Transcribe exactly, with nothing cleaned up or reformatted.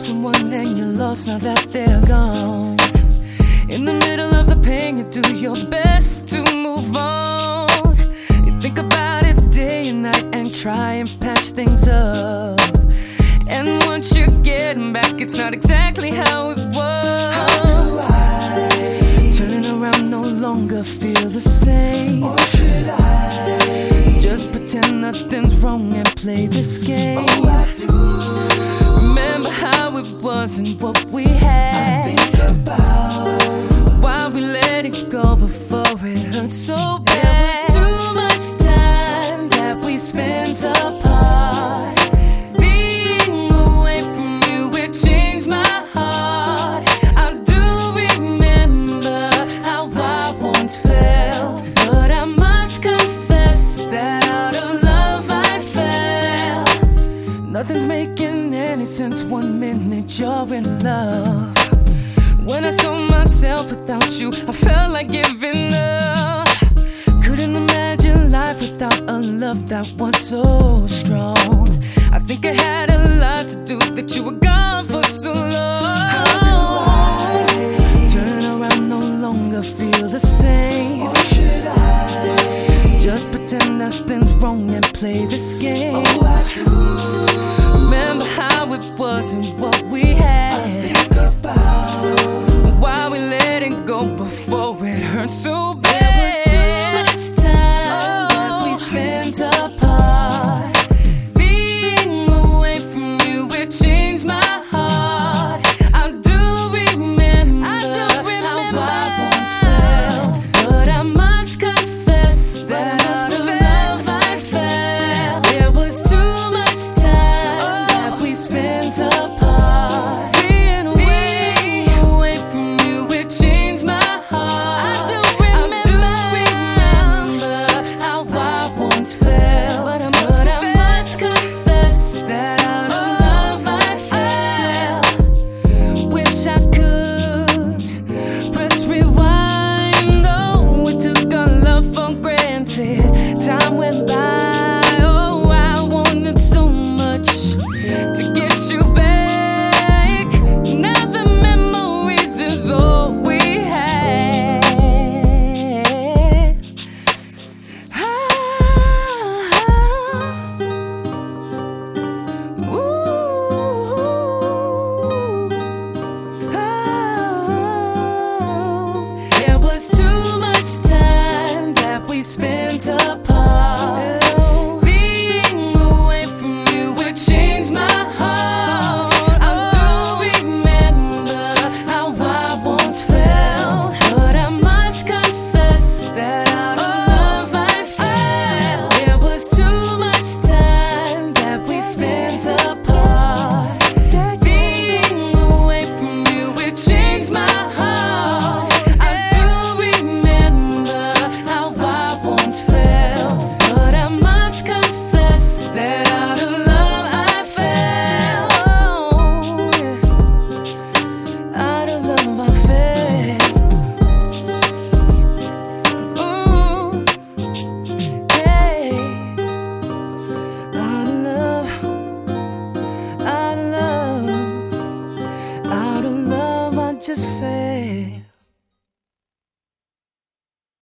someone and you're lost now that they're gone. In the middle of the pain, you do your best to move on. You think about it day and night and try and patch things up. And once you're getting back, it's not exactly how it was. How do I? Turning around no longer feel the same. Or should I just pretend nothing's wrong and play this game? Oh, I do. Remember how it was and what we had. I think about why we let it go before it hurt so bad. There was too much time that we spent apart. Being away from you, it changed my heart. I do remember how I once felt, but I must confess that out of love I fell. Nothing's making any sense. One minute you're in love. When I saw myself without you, I felt like giving up. Couldn't imagine life without a love that was so strong. I think I had a lot to do that you were gone for so long. How do I turn around, no longer feel the same? Or should I just pretend nothing's wrong and play this game? Oh, I do. Remember how it was and what we had. I think about why we let it go before it hurt so bad. There was too much time that we spent apart. Being away from you, it changed my heart. I do remember, I do remember how I once felt, but I must confess that out of love I fell. There was too much time that we spent apart. Being away, away from you, it changed my heart. I do remember, I do remember how I once felt, but I must, but I must confess that out of love I fell. Wish I could press rewind. Oh, we took our love for granted. Time went by. Oh, I wanted so much to get you back. Now the memories is all we had. Ah, ooh, oh. There was too much time that we spent apart. Being away from you, it changed my heart. I do remember how I once felt, but I must confess that out of love I fell. There was too much time that we spent apart. Being away from you, it changed my heart. I do remember how I once felt, but I must confess that out of love I fell. Out of love I fell. Ooh, yeah. Out of love, out of love, out of love I just fell.